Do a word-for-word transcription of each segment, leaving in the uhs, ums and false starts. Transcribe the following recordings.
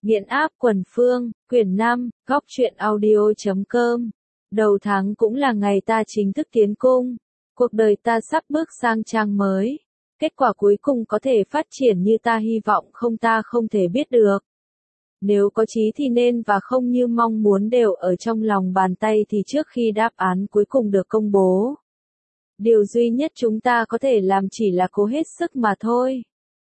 Nghiện áp quần phương, quyển năm, góc truyện audio chấm com. Đầu tháng cũng là ngày ta chính thức tiến cung. Cuộc đời ta sắp bước sang trang mới. Kết quả cuối cùng có thể phát triển như ta hy vọng không ta không thể biết được. Nếu có chí thì nên và không như mong muốn đều ở trong lòng bàn tay thì trước khi đáp án cuối cùng được công bố. Điều duy nhất chúng ta có thể làm chỉ là cố hết sức mà thôi.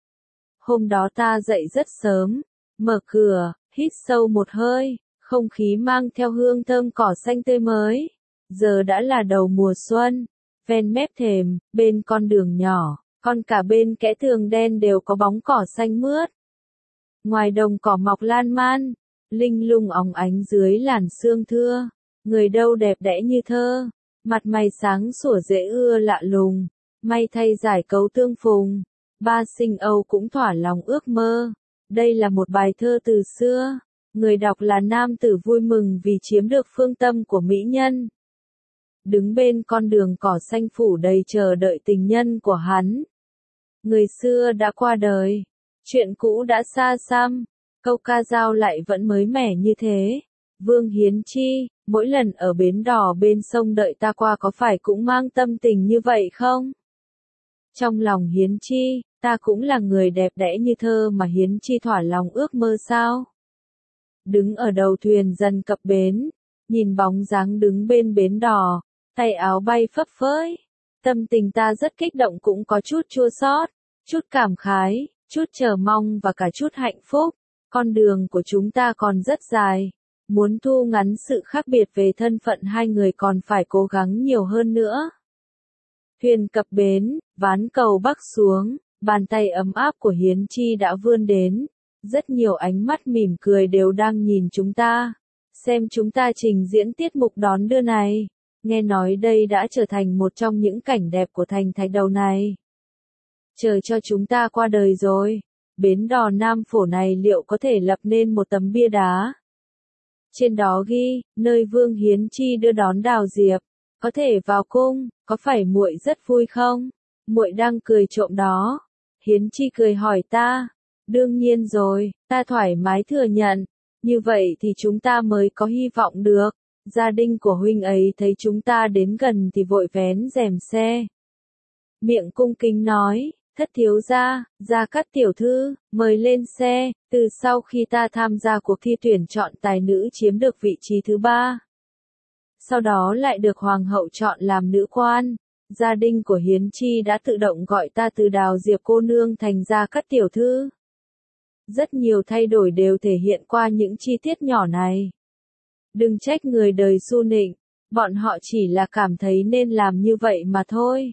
Hôm đó ta dậy rất sớm, mở cửa, hít sâu một hơi, không khí mang theo hương thơm cỏ xanh tươi mới. Giờ đã là đầu mùa xuân, ven mép thềm, bên con đường nhỏ, còn cả bên kẽ tường đen đều có bóng cỏ xanh mướt. Ngoài đồng cỏ mọc lan man, linh lung óng ánh dưới làn sương thưa, người đâu đẹp đẽ như thơ, mặt mày sáng sủa dễ ưa lạ lùng, may thay giải cấu tương phùng, ba sinh Âu cũng thỏa lòng ước mơ. Đây là một bài thơ từ xưa, người đọc là nam tử vui mừng vì chiếm được phương tâm của mỹ nhân. Đứng bên con đường cỏ xanh phủ đầy chờ đợi tình nhân của hắn. Người xưa đã qua đời, chuyện cũ đã xa xăm, câu ca dao lại vẫn mới mẻ như thế. Vương Hiến Chi, mỗi lần ở bến đò bên sông đợi ta qua có phải cũng mang tâm tình như vậy không? Trong lòng Hiến Chi, ta cũng là người đẹp đẽ như thơ mà Hiến Chi thỏa lòng ước mơ sao? Đứng ở đầu thuyền dần cập bến, nhìn bóng dáng đứng bên bến đò, tay áo bay phấp phới. Tâm tình ta rất kích động cũng có chút chua xót, chút cảm khái, chút chờ mong và cả chút hạnh phúc. Con đường của chúng ta còn rất dài. Muốn thu ngắn sự khác biệt về thân phận hai người còn phải cố gắng nhiều hơn nữa. Thuyền cập bến, ván cầu bắc xuống, bàn tay ấm áp của Hiến Chi đã vươn đến. Rất nhiều ánh mắt mỉm cười đều đang nhìn chúng ta. Xem chúng ta trình diễn tiết mục đón đưa này. Nghe nói đây đã trở thành một trong những cảnh đẹp của thành thạch đầu này. Chờ cho chúng ta qua đời rồi. Bến đò Nam Phổ này liệu có thể lập nên một tấm bia đá? Trên đó ghi, nơi Vương Hiến Chi đưa đón Đào Diệp, có thể vào cung, có phải muội rất vui không? Muội đang cười trộm đó. Hiến Chi cười hỏi ta. Đương nhiên rồi, ta thoải mái thừa nhận. Như vậy thì chúng ta mới có hy vọng được. Gia đình của huynh ấy thấy chúng ta đến gần thì vội vén rèm xe. Miệng cung kính nói. Thất thiếu gia, Gia Cát tiểu thư, mời lên xe. Từ sau khi ta tham gia cuộc thi tuyển chọn tài nữ chiếm được vị trí thứ ba. Sau đó lại được hoàng hậu chọn làm nữ quan. Gia đình của Hiến Chi đã tự động gọi ta từ Đào Diệp cô nương thành Gia Cát tiểu thư. Rất nhiều thay đổi đều thể hiện qua những chi tiết nhỏ này. Đừng trách người đời su nịnh, bọn họ chỉ là cảm thấy nên làm như vậy mà thôi.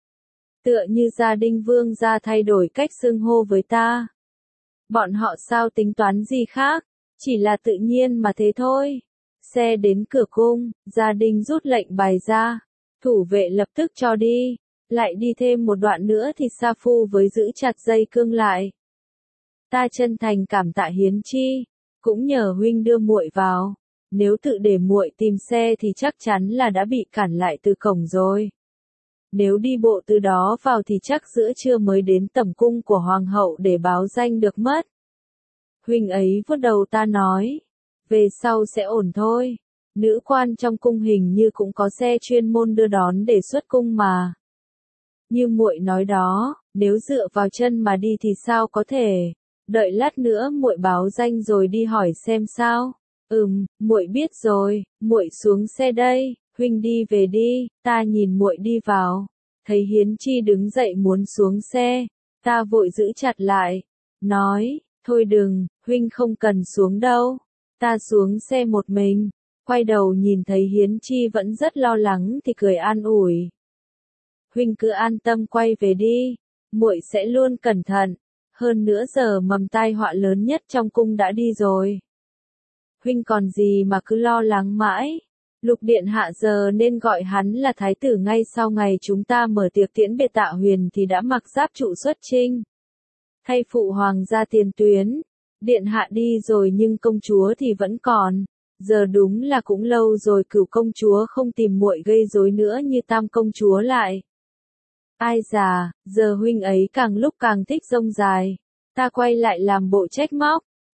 Tựa như gia đình vương gia thay đổi cách xưng hô với ta. Bọn họ sao tính toán gì khác, chỉ là tự nhiên mà thế thôi. Xe đến cửa cung, gia đình rút lệnh bài ra, thủ vệ lập tức cho đi, lại đi thêm một đoạn nữa thì Sa Phu với giữ chặt dây cương lại. Ta chân thành cảm tạ Hiến Chi, cũng nhờ huynh đưa muội vào, nếu tự để muội tìm xe thì chắc chắn là đã bị cản lại từ cổng rồi. Nếu đi bộ từ đó vào thì chắc giữa trưa mới đến tẩm cung của hoàng hậu để báo danh được mất. Huynh ấy vuốt đầu ta nói, về sau sẽ ổn thôi, nữ quan trong cung hình như cũng có xe chuyên môn đưa đón để xuất cung mà. Như muội nói đó, nếu dựa vào chân mà đi thì sao có thể, đợi lát nữa muội báo danh rồi đi hỏi xem sao. Ừm, muội biết rồi, muội xuống xe đây. Huynh đi về đi, ta nhìn muội đi vào. Thấy Hiến Chi đứng dậy muốn xuống xe, ta vội giữ chặt lại, nói, thôi đừng, huynh không cần xuống đâu. Ta xuống xe một mình, quay đầu nhìn thấy Hiến Chi vẫn rất lo lắng thì cười an ủi. Huynh cứ an tâm quay về đi, muội sẽ luôn cẩn thận, hơn nữa giờ mầm tai họa lớn nhất trong cung đã đi rồi. Huynh còn gì mà cứ lo lắng mãi. Lục điện hạ giờ nên gọi hắn là thái tử ngay sau ngày chúng ta mở tiệc tiễn biệt Tạ Huyền thì đã mặc giáp trụ xuất chinh. Thay phụ hoàng gia tiền tuyến, điện hạ đi rồi nhưng công chúa thì vẫn còn. Giờ đúng là cũng lâu rồi cửu công chúa không tìm muội gây rối nữa như tam công chúa lại. Ai già, giờ huynh ấy càng lúc càng thích rông dài. Ta quay lại làm bộ trách móc.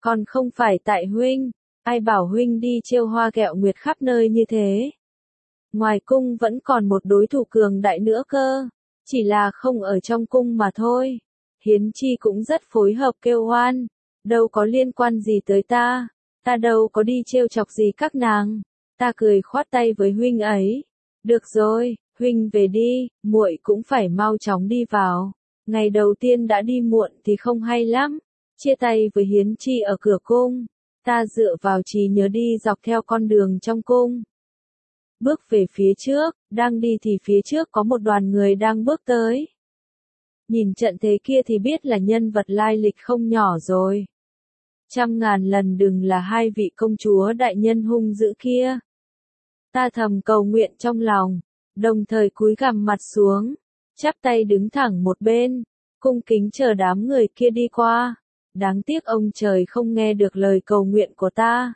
Còn không phải tại huynh, ai bảo huynh đi trêu hoa ghẹo nguyệt khắp nơi như thế. Ngoài cung vẫn còn một đối thủ cường đại nữa cơ, chỉ là không ở trong cung mà thôi. Hiến Chi cũng rất phối hợp kêu oan, đâu có liên quan gì tới ta, ta đâu có đi trêu chọc gì các nàng. Ta cười khoát tay với huynh ấy. Được rồi, huynh về đi, muội cũng phải mau chóng đi vào. Ngày đầu tiên đã đi muộn thì không hay lắm. Chia tay với Hiến Chi ở cửa cung, ta dựa vào trí nhớ đi dọc theo con đường trong cung. Bước về phía trước, đang đi thì phía trước có một đoàn người đang bước tới. Nhìn trận thế kia thì biết là nhân vật lai lịch không nhỏ rồi. Trăm ngàn lần đừng là hai vị công chúa đại nhân hung dữ kia. Ta thầm cầu nguyện trong lòng, đồng thời cúi gằm mặt xuống, chắp tay đứng thẳng một bên, cung kính chờ đám người kia đi qua. Đáng tiếc ông trời không nghe được lời cầu nguyện của ta.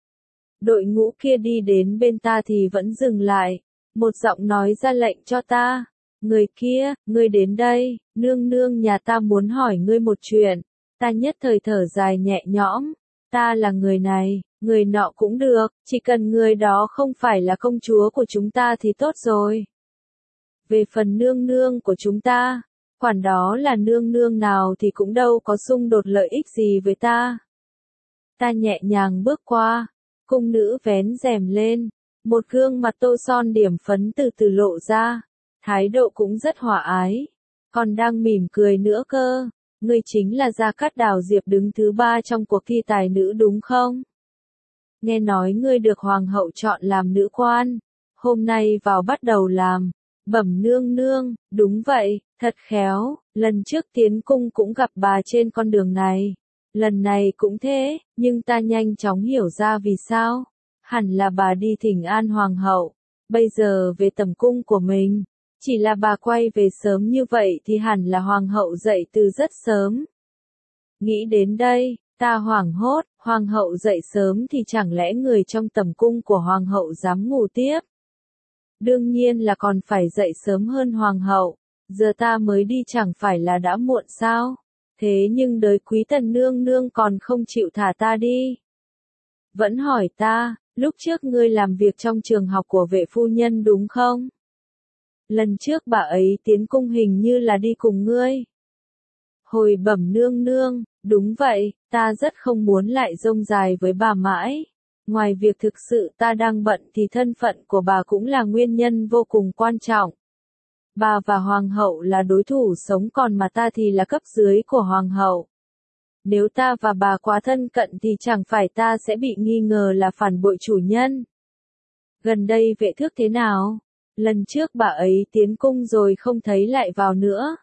Đội ngũ kia đi đến bên ta thì vẫn dừng lại, một giọng nói ra lệnh cho ta. Người kia, ngươi đến đây, nương nương nhà ta muốn hỏi ngươi một chuyện. Ta nhất thời thở dài nhẹ nhõm, ta là người này, người nọ cũng được, chỉ cần người đó không phải là công chúa của chúng ta thì tốt rồi. Về phần nương nương của chúng ta, quản đó là nương nương nào thì cũng đâu có xung đột lợi ích gì với ta. Ta nhẹ nhàng bước qua, cung nữ vén rèm lên, một gương mặt tô son điểm phấn từ từ lộ ra, thái độ cũng rất hòa ái, còn đang mỉm cười nữa cơ. Ngươi chính là Gia Cát Đào Diệp đứng thứ ba trong cuộc thi tài nữ đúng không? Nghe nói ngươi được hoàng hậu chọn làm nữ quan, hôm nay vào bắt đầu làm. Bẩm nương nương, đúng vậy, thật khéo, lần trước tiến cung cũng gặp bà trên con đường này. Lần này cũng thế, nhưng ta nhanh chóng hiểu ra vì sao. Hẳn là bà đi thỉnh an hoàng hậu, bây giờ về tầm cung của mình. Chỉ là bà quay về sớm như vậy thì hẳn là hoàng hậu dậy từ rất sớm. Nghĩ đến đây, ta hoảng hốt, hoàng hậu dậy sớm thì chẳng lẽ người trong tầm cung của hoàng hậu dám ngủ tiếp? Đương nhiên là còn phải dậy sớm hơn hoàng hậu, giờ ta mới đi chẳng phải là đã muộn sao? Thế nhưng đới quý tần nương nương còn không chịu thả ta đi. Vẫn hỏi ta, lúc trước ngươi làm việc trong trường học của vệ phu nhân đúng không? Lần trước bà ấy tiến cung hình như là đi cùng ngươi. Hồi bẩm nương nương, đúng vậy, ta rất không muốn lại rông dài với bà mãi. Ngoài việc thực sự ta đang bận thì thân phận của bà cũng là nguyên nhân vô cùng quan trọng. Bà và hoàng hậu là đối thủ sống còn mà ta thì là cấp dưới của hoàng hậu. Nếu ta và bà quá thân cận thì chẳng phải ta sẽ bị nghi ngờ là phản bội chủ nhân. Gần đây vệ thước thế nào? Lần trước bà ấy tiến cung rồi không thấy lại vào nữa.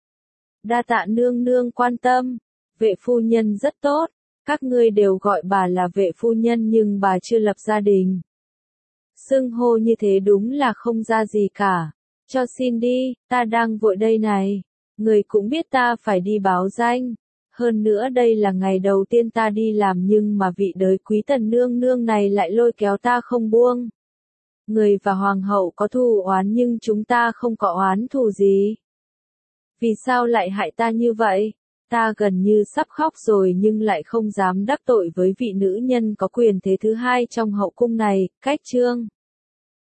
Đa tạ nương nương quan tâm, vệ phu nhân rất tốt, các ngươi đều gọi bà là vệ phu nhân nhưng bà chưa lập gia đình. Xưng hô như thế đúng là không ra gì cả, cho xin đi, ta đang vội đây này, người cũng biết ta phải đi báo danh. Hơn nữa đây là ngày đầu tiên ta đi làm nhưng mà vị đới quý tần nương nương này lại lôi kéo ta không buông. Người và hoàng hậu có thù oán nhưng chúng ta không có oán thù gì. Vì sao lại hại ta như vậy? Ta gần như sắp khóc rồi nhưng lại không dám đắc tội với vị nữ nhân có quyền thế thứ hai trong hậu cung này, Cách Chương.